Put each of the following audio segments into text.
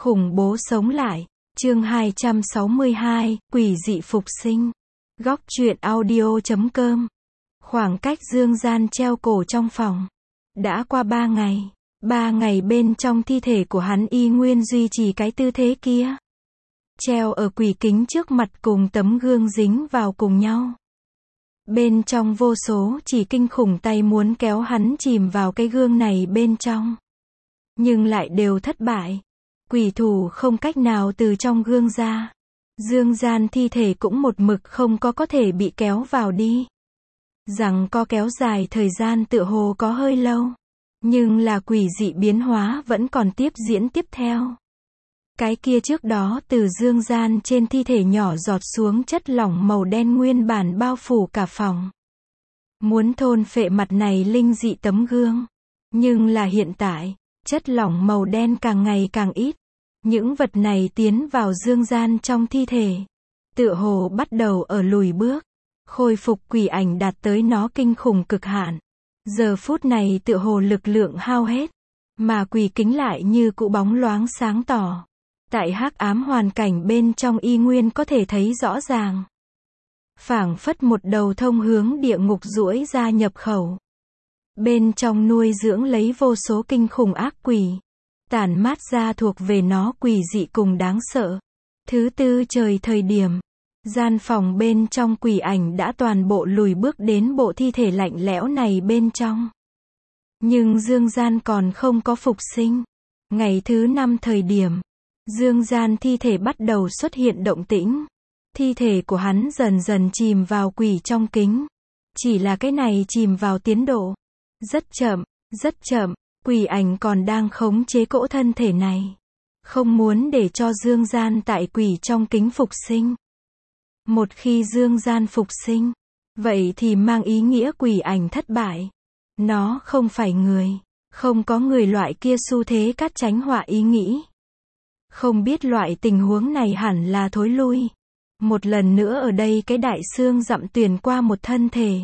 Khủng bố sống lại. Chương 262, quỷ dị phục sinh. Góc truyện audio.com. Khoảng cách Dương Gian treo cổ trong phòng. Đã qua 3 ngày. 3 ngày bên trong thi thể của hắn y nguyên duy trì cái tư thế kia. Treo ở quỷ kính trước mặt cùng tấm gương dính vào cùng nhau. Bên trong vô số chỉ kinh khủng tay muốn kéo hắn chìm vào cái gương này bên trong. Nhưng lại đều thất bại. Quỷ thủ không cách nào từ trong gương ra. Dương Gian thi thể cũng một mực không có thể bị kéo vào đi. Rằng có kéo dài thời gian tựa hồ có hơi lâu. Nhưng là quỷ dị biến hóa vẫn còn tiếp diễn tiếp theo. Cái kia trước đó từ Dương Gian trên thi thể nhỏ giọt xuống chất lỏng màu đen nguyên bản bao phủ cả phòng. Muốn thôn phệ mặt này linh dị tấm gương. Nhưng là hiện tại, chất lỏng màu đen càng ngày càng ít. Những vật này tiến vào Dương Gian trong thi thể. Tựa hồ bắt đầu ở lùi bước. Khôi phục quỷ ảnh đạt tới nó kinh khủng cực hạn. Giờ phút này tựa hồ lực lượng hao hết. Mà quỷ kính lại như cụ bóng loáng sáng tỏ. Tại hắc ám hoàn cảnh bên trong y nguyên có thể thấy rõ ràng. Phảng phất một đầu thông hướng địa ngục duỗi ra nhập khẩu. Bên trong nuôi dưỡng lấy vô số kinh khủng ác quỷ. Tản mát ra thuộc về nó quỷ dị cùng đáng sợ. Thứ tư trời thời điểm. Gian phòng bên trong quỷ ảnh đã toàn bộ lùi bước đến bộ thi thể lạnh lẽo này bên trong. Nhưng Dương Gian còn không có phục sinh. Ngày thứ 5 thời điểm. Dương Gian thi thể bắt đầu xuất hiện động tĩnh. Thi thể của hắn dần dần chìm vào quỷ trong kính. Chỉ là cái này chìm vào tiến độ. Rất chậm, rất chậm. Quỷ ảnh còn đang khống chế cỗ thân thể này. Không muốn để cho Dương Gian tại quỷ trong kính phục sinh. Một khi Dương Gian phục sinh, vậy thì mang ý nghĩa quỷ ảnh thất bại. Nó không phải người. Không có người loại kia xu thế cắt tránh họa ý nghĩ. Không biết loại tình huống này hẳn là thối lui. Một lần nữa ở đây cái đại xương dặm tuyển qua một thân thể.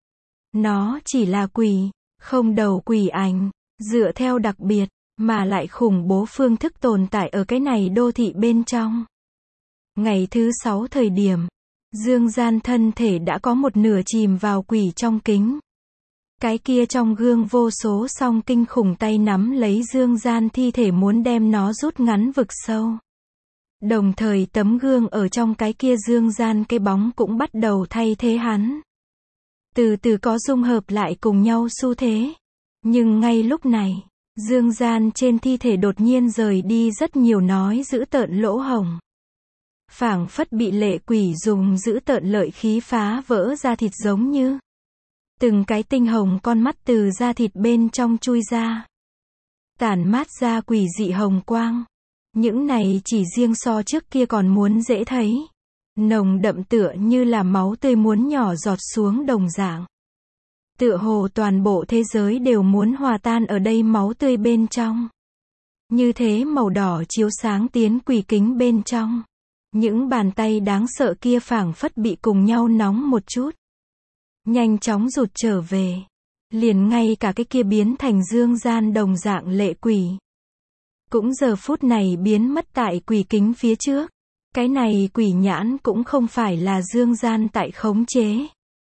Nó chỉ là quỷ, không đầu quỷ ảnh. Dựa theo đặc biệt, mà lại khủng bố phương thức tồn tại ở cái này đô thị bên trong. Ngày thứ 6 thời điểm, Dương Gian thân thể đã có một nửa chìm vào quỷ trong kính. Cái kia trong gương vô số song kinh khủng tay nắm lấy Dương Gian thi thể muốn đem nó rút ngắn vực sâu. Đồng thời tấm gương ở trong cái kia Dương Gian cái bóng cũng bắt đầu thay thế hắn. Từ từ có dung hợp lại cùng nhau xu thế. Nhưng ngay lúc này, Dương Gian trên thi thể đột nhiên rời đi rất nhiều nói dữ tợn lỗ hổng. Phảng phất bị lệ quỷ dùng dữ tợn lợi khí phá vỡ da thịt giống như. Từng cái tinh hồng con mắt từ da thịt bên trong chui ra. Tản mát ra quỷ dị hồng quang. Những này chỉ riêng so trước kia còn muốn dễ thấy. Nồng đậm tựa như là máu tươi muốn nhỏ giọt xuống đồng dạng. Tựa hồ toàn bộ thế giới đều muốn hòa tan ở đây máu tươi bên trong. Như thế màu đỏ chiếu sáng tiến quỷ kính bên trong. Những bàn tay đáng sợ kia phảng phất bị cùng nhau nóng một chút. Nhanh chóng rụt trở về. Liền ngay cả cái kia biến thành Dương Gian đồng dạng lệ quỷ. Cũng giờ phút này biến mất tại quỷ kính phía trước. Cái này quỷ nhãn cũng không phải là Dương Gian tại khống chế.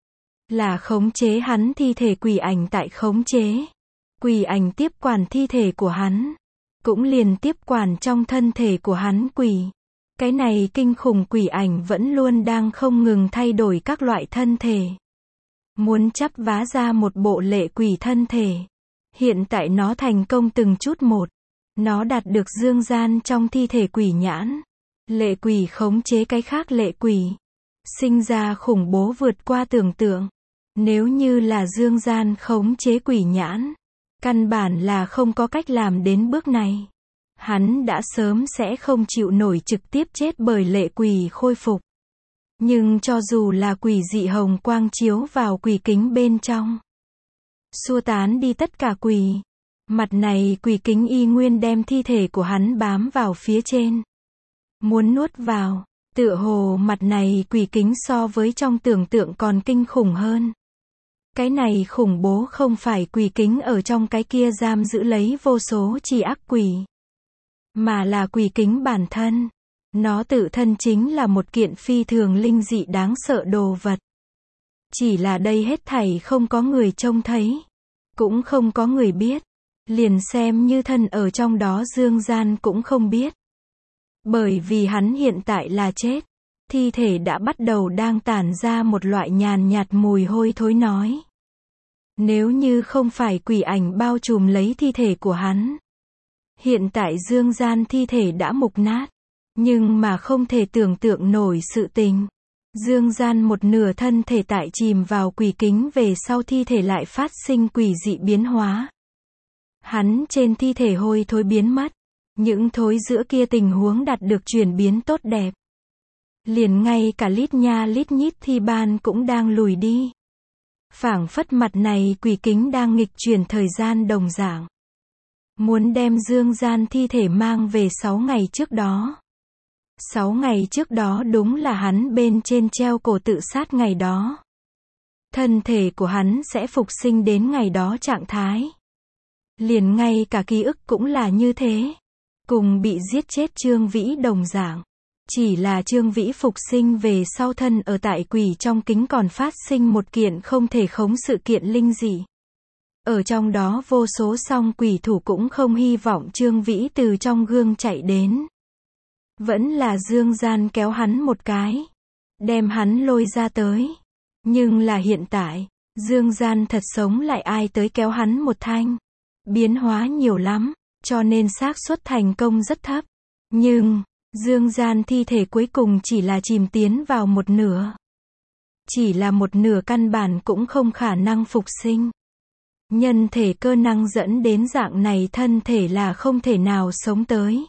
Là khống chế hắn thi thể quỷ ảnh tại khống chế. Quỷ ảnh tiếp quản thi thể của hắn. Cũng liền tiếp quản trong thân thể của hắn quỷ. Cái này kinh khủng quỷ ảnh vẫn luôn đang không ngừng thay đổi các loại thân thể. Muốn chắp vá ra một bộ lệ quỷ thân thể. Hiện tại nó thành công từng chút một. Nó đạt được Dương Gian trong thi thể quỷ nhãn. Lệ quỷ khống chế cái khác lệ quỷ. Sinh ra khủng bố vượt qua tưởng tượng. Nếu như là Dương Gian khống chế quỷ nhãn, căn bản là không có cách làm đến bước này. Hắn đã sớm sẽ không chịu nổi trực tiếp chết bởi lệ quỷ khôi phục. Nhưng cho dù là quỷ dị hồng quang chiếu vào quỷ kính bên trong, xua tán đi tất cả quỷ. Mặt này quỷ kính y nguyên đem thi thể của hắn bám vào phía trên. Muốn nuốt vào, tựa hồ mặt này quỷ kính so với trong tưởng tượng còn kinh khủng hơn. Cái này khủng bố không phải quỷ kính ở trong cái kia giam giữ lấy vô số chỉ ác quỷ. mà là quỷ kính bản thân. Nó tự thân chính là một kiện phi thường linh dị đáng sợ đồ vật. Chỉ là đây hết thảy không có người trông thấy, cũng không có người biết, liền xem như thân ở trong đó Dương Gian cũng không biết. Bởi vì hắn hiện tại là chết, thi thể đã bắt đầu đang tản ra một loại nhàn nhạt mùi hôi thối nói. Nếu như không phải quỷ ảnh bao trùm lấy thi thể của hắn, hiện tại Dương Gian thi thể đã mục nát, nhưng mà không thể tưởng tượng nổi sự tình. Dương Gian một nửa thân thể tại chìm vào quỷ kính về sau thi thể lại phát sinh quỷ dị biến hóa. Hắn trên thi thể hôi thối biến mất, những thối giữa kia tình huống đạt được chuyển biến tốt đẹp. Liền ngay cả lít nha lít nhít thi ban cũng đang lùi đi. Phảng phất mặt này quỷ kính đang nghịch chuyển thời gian đồng dạng. Muốn đem Dương Gian thi thể mang về 6 ngày trước đó. 6 ngày trước đó đúng là hắn bên trên treo cổ tự sát ngày đó. Thân thể của hắn sẽ phục sinh đến ngày đó trạng thái. Liền ngay cả ký ức cũng là như thế. Cùng bị giết chết Trương Vĩ đồng dạng. Chỉ là Trương Vĩ phục sinh về sau thân ở tại quỷ trong kính còn phát sinh một kiện không thể khống sự kiện linh dị. Ở trong đó vô số song quỷ thủ cũng không hy vọng Trương Vĩ từ trong gương chạy đến. Vẫn là Dương Gian kéo hắn một cái, đem hắn lôi ra tới. Nhưng là hiện tại, Dương Gian thật sống lại ai tới kéo hắn một thanh. Biến hóa nhiều lắm, cho nên xác suất thành công rất thấp. Nhưng, Dương Gian thi thể cuối cùng chỉ là chìm tiến vào một nửa. Chỉ là một nửa căn bản cũng không khả năng phục sinh. Nhân thể cơ năng dẫn đến dạng này thân thể là không thể nào sống tới.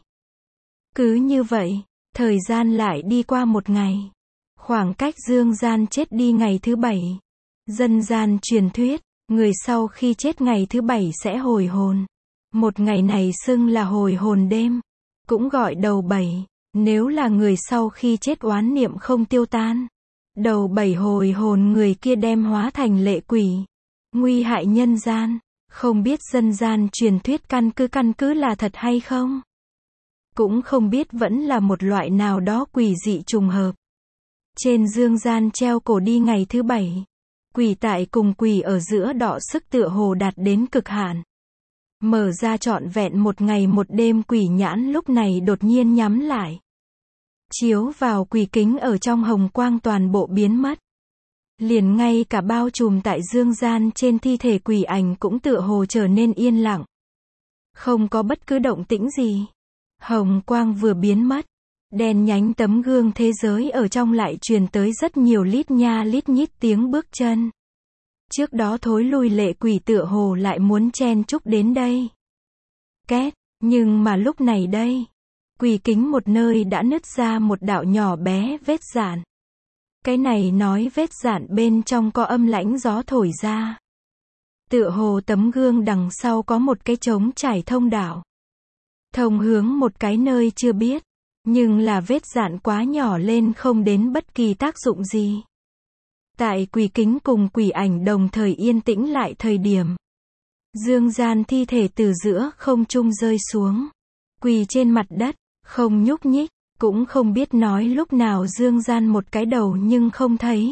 Cứ như vậy, thời gian lại đi qua một ngày. Khoảng cách Dương Gian chết đi ngày thứ 7. Dân gian truyền thuyết, người sau khi chết ngày thứ 7 sẽ hồi hồn. Một ngày này xưng là hồi hồn đêm, cũng gọi đầu 7. Nếu là người sau khi chết oán niệm không tiêu tan, đầu 7 hồi hồn người kia đem hóa thành lệ quỷ, nguy hại nhân gian. Không biết dân gian truyền thuyết căn cứ là thật hay không? Cũng không biết vẫn là một loại nào đó quỷ dị trùng hợp. Trên Dương Gian treo cổ đi ngày thứ 7. Quỷ tại cùng quỷ ở giữa đọ sức tựa hồ đạt đến cực hạn. Mở ra trọn vẹn một ngày một đêm quỷ nhãn lúc này đột nhiên nhắm lại. Chiếu vào quỷ kính ở trong hồng quang toàn bộ biến mất. Liền ngay cả bao trùm tại Dương Gian trên thi thể quỷ ảnh cũng tựa hồ trở nên yên lặng. Không có bất cứ động tĩnh gì. Hồng quang vừa biến mất, đèn nhánh tấm gương thế giới ở trong lại truyền tới rất nhiều lít nha lít nhít tiếng bước chân. Trước đó thối lui lệ quỷ tựa hồ lại muốn chen chúc đến đây. Két, nhưng mà lúc này đây, quỷ kính một nơi đã nứt ra một đạo nhỏ bé vết rạn. Cái này nói vết rạn bên trong có âm lãnh gió thổi ra. Tựa hồ tấm gương đằng sau có một cái trống trải thông đạo. Thông hướng một cái nơi chưa biết, nhưng là vết rạn quá nhỏ lên không đến bất kỳ tác dụng gì. Tại quỷ kính cùng quỷ ảnh đồng thời yên tĩnh lại thời điểm. Dương Gian thi thể từ giữa không trung rơi xuống. Quỳ trên mặt đất, không nhúc nhích, cũng không biết nói lúc nào Dương Gian một cái đầu nhưng không thấy.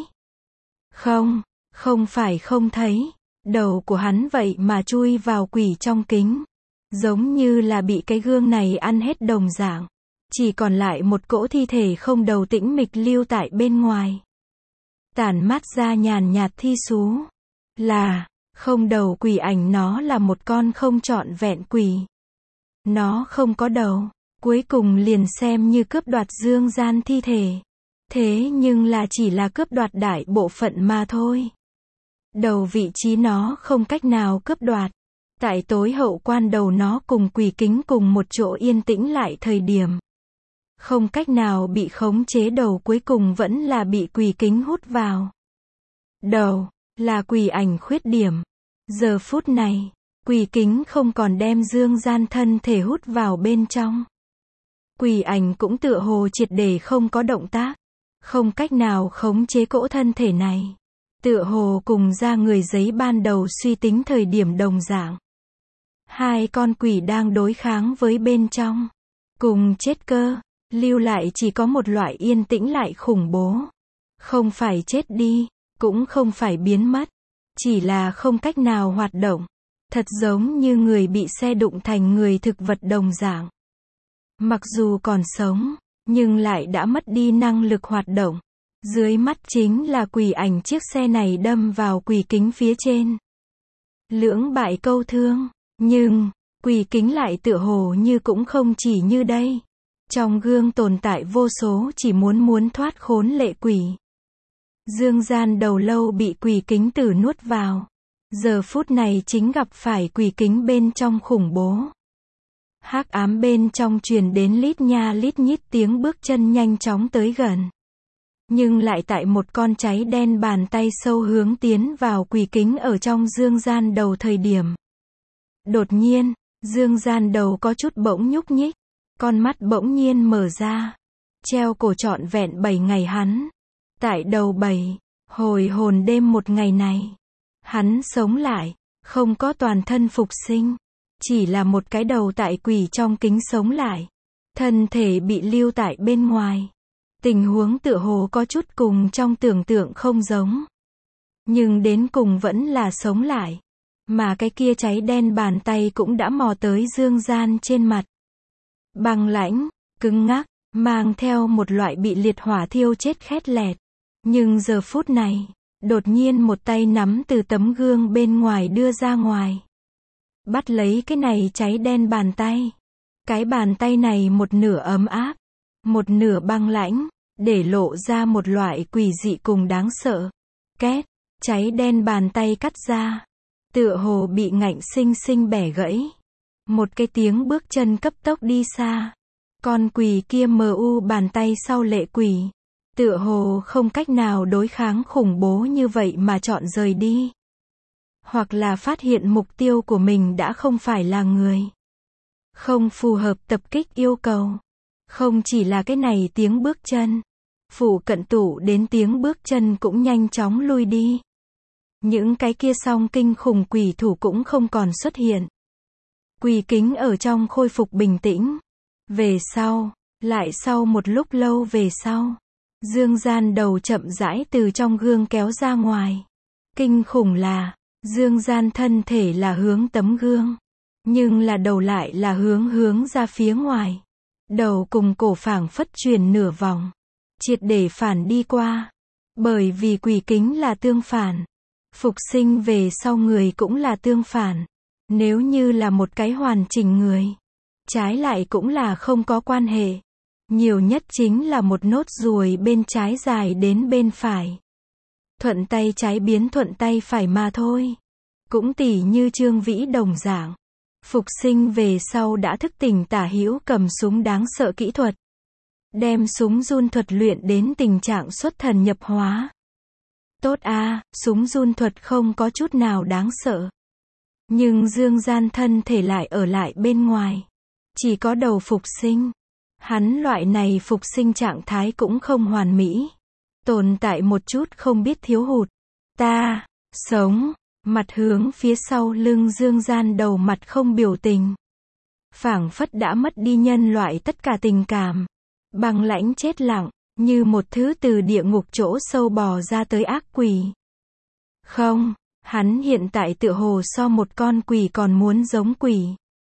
Không phải không thấy. Đầu của hắn vậy mà chui vào quỷ trong kính. Giống như là bị cái gương này ăn hết đồng dạng. Chỉ còn lại một cỗ thi thể không đầu tĩnh mịch lưu tại bên ngoài. Tản mát ra nhàn nhạt thi xú. Là, không đầu quỷ ảnh nó là một con không trọn vẹn quỷ. Nó không có đầu. Cuối cùng liền xem như cướp đoạt Dương Gian thi thể. Thế nhưng là chỉ là cướp đoạt đại bộ phận mà thôi. Đầu vị trí nó không cách nào cướp đoạt. Tại tối hậu quan đầu nó cùng quỷ kính cùng một chỗ yên tĩnh lại thời điểm. Không cách nào bị khống chế đầu cuối cùng vẫn là bị quỷ kính hút vào. Đầu, là quỷ ảnh khuyết điểm. Giờ phút này, quỷ kính không còn đem Dương Gian thân thể hút vào bên trong. Quỷ ảnh cũng tựa hồ triệt để không có động tác. Không cách nào khống chế cỗ thân thể này. Tựa hồ cùng ra người giấy ban đầu suy tính thời điểm đồng dạng. Hai con quỷ đang đối kháng với bên trong. Cùng chết cơ, lưu lại chỉ có một loại yên tĩnh lại khủng bố. Không phải chết đi, cũng không phải biến mất, chỉ là không cách nào hoạt động. Thật giống như người bị xe đụng thành người thực vật đồng dạng. Mặc dù còn sống, nhưng lại đã mất đi năng lực hoạt động. Dưới mắt chính là quỷ ảnh chiếc xe này đâm vào quỷ kính phía trên. Lưỡng bại câu thương, nhưng, quỷ kính lại tựa hồ như cũng không chỉ như đây. Trong gương tồn tại vô số chỉ muốn thoát khốn lệ quỷ. Dương gian đầu lâu bị quỷ kính tử nuốt vào. Giờ phút này chính gặp phải quỷ kính bên trong khủng bố. Hắc ám bên trong truyền đến lít nha lít nhít tiếng bước chân nhanh chóng tới gần. Nhưng lại tại một con cháy đen bàn tay sâu hướng tiến vào quỷ kính ở trong dương gian đầu thời điểm. Đột nhiên, dương gian đầu có chút bỗng nhúc nhích. Con mắt bỗng nhiên mở ra. Treo cổ trọn vẹn 7 ngày hắn. Tại đầu 7, hồi hồn đêm một ngày này. Hắn sống lại, không có toàn thân phục sinh. Chỉ là một cái đầu tại quỷ trong kính sống lại. Thân thể bị lưu tại bên ngoài. Tình huống tựa hồ có chút cùng trong tưởng tượng không giống. Nhưng đến cùng vẫn là sống lại. Mà cái kia cháy đen bàn tay cũng đã mò tới dương gian trên mặt. Băng lãnh, cứng ngắc, mang theo một loại bị liệt hỏa thiêu chết khét lẹt. Nhưng giờ phút này, đột nhiên một tay nắm từ tấm gương bên ngoài đưa ra ngoài. Bắt lấy cái này cháy đen bàn tay. Cái bàn tay này một nửa ấm áp, một nửa băng lãnh, để lộ ra một loại quỷ dị cùng đáng sợ. Két, cháy đen bàn tay cắt ra. Tựa hồ bị ngạnh sinh sinh bẻ gãy. Một cái tiếng bước chân cấp tốc đi xa. Con quỷ kia mờ u bàn tay sau lệ quỷ. Tựa hồ không cách nào đối kháng khủng bố như vậy mà chọn rời đi. Hoặc là phát hiện mục tiêu của mình đã không phải là người. Không phù hợp tập kích yêu cầu. Không chỉ là cái này tiếng bước chân. Phụ cận tụ đến tiếng bước chân cũng nhanh chóng lui đi. Những cái kia song kinh khủng quỷ thủ cũng không còn xuất hiện. Quỷ kính ở trong khôi phục bình tĩnh. Về sau, lại sau một lúc lâu về sau, dương gian đầu chậm rãi từ trong gương kéo ra ngoài. Kinh khủng là, dương gian thân thể là hướng tấm gương, nhưng là đầu lại là hướng ra phía ngoài. Đầu cùng cổ phảng phất chuyển nửa vòng, triệt để phản đi qua. Bởi vì quỷ kính là tương phản. Phục sinh về sau người cũng là tương phản. Nếu như là một cái hoàn chỉnh người, trái lại cũng là không có quan hệ. Nhiều nhất chính là một nốt ruồi bên trái dài đến bên phải. Thuận tay trái biến thuận tay phải mà thôi. Cũng tỉ như Trương Vĩ đồng dạng. Phục sinh về sau đã thức tỉnh tả hữu cầm súng đáng sợ kỹ thuật. Đem súng run thuật luyện đến tình trạng xuất thần nhập hóa. Tốt a, súng run thuật không có chút nào đáng sợ. Nhưng dương gian thân thể lại ở lại bên ngoài. Chỉ có đầu phục sinh. Hắn loại này phục sinh trạng thái cũng không hoàn mỹ. Tồn tại một chút không biết thiếu hụt. Ta, sống, mặt hướng phía sau lưng dương gian đầu mặt không biểu tình. Phảng phất đã mất đi nhân loại tất cả tình cảm. Băng lãnh chết lặng, như một thứ từ địa ngục chỗ sâu bò ra tới ác quỷ. Không, hắn hiện tại tựa hồ so một con quỷ còn muốn giống quỷ.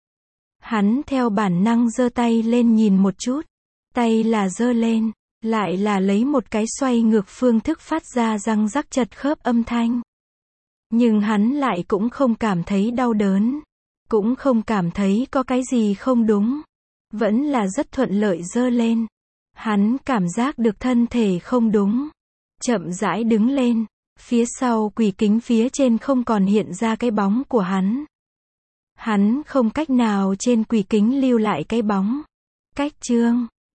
Hắn theo bản năng giơ tay lên nhìn một chút. Tay là giơ lên, lại là lấy một cái xoay ngược phương thức phát ra răng rắc chật khớp âm thanh. Nhưng hắn lại cũng không cảm thấy đau đớn. Cũng không cảm thấy có cái gì không đúng. Vẫn là rất thuận lợi giơ lên. Hắn cảm giác được thân thể không đúng. Chậm rãi đứng lên. Phía sau quỷ kính phía trên không còn hiện ra cái bóng của hắn. Hắn không cách nào trên quỷ kính lưu lại cái bóng. Cách chương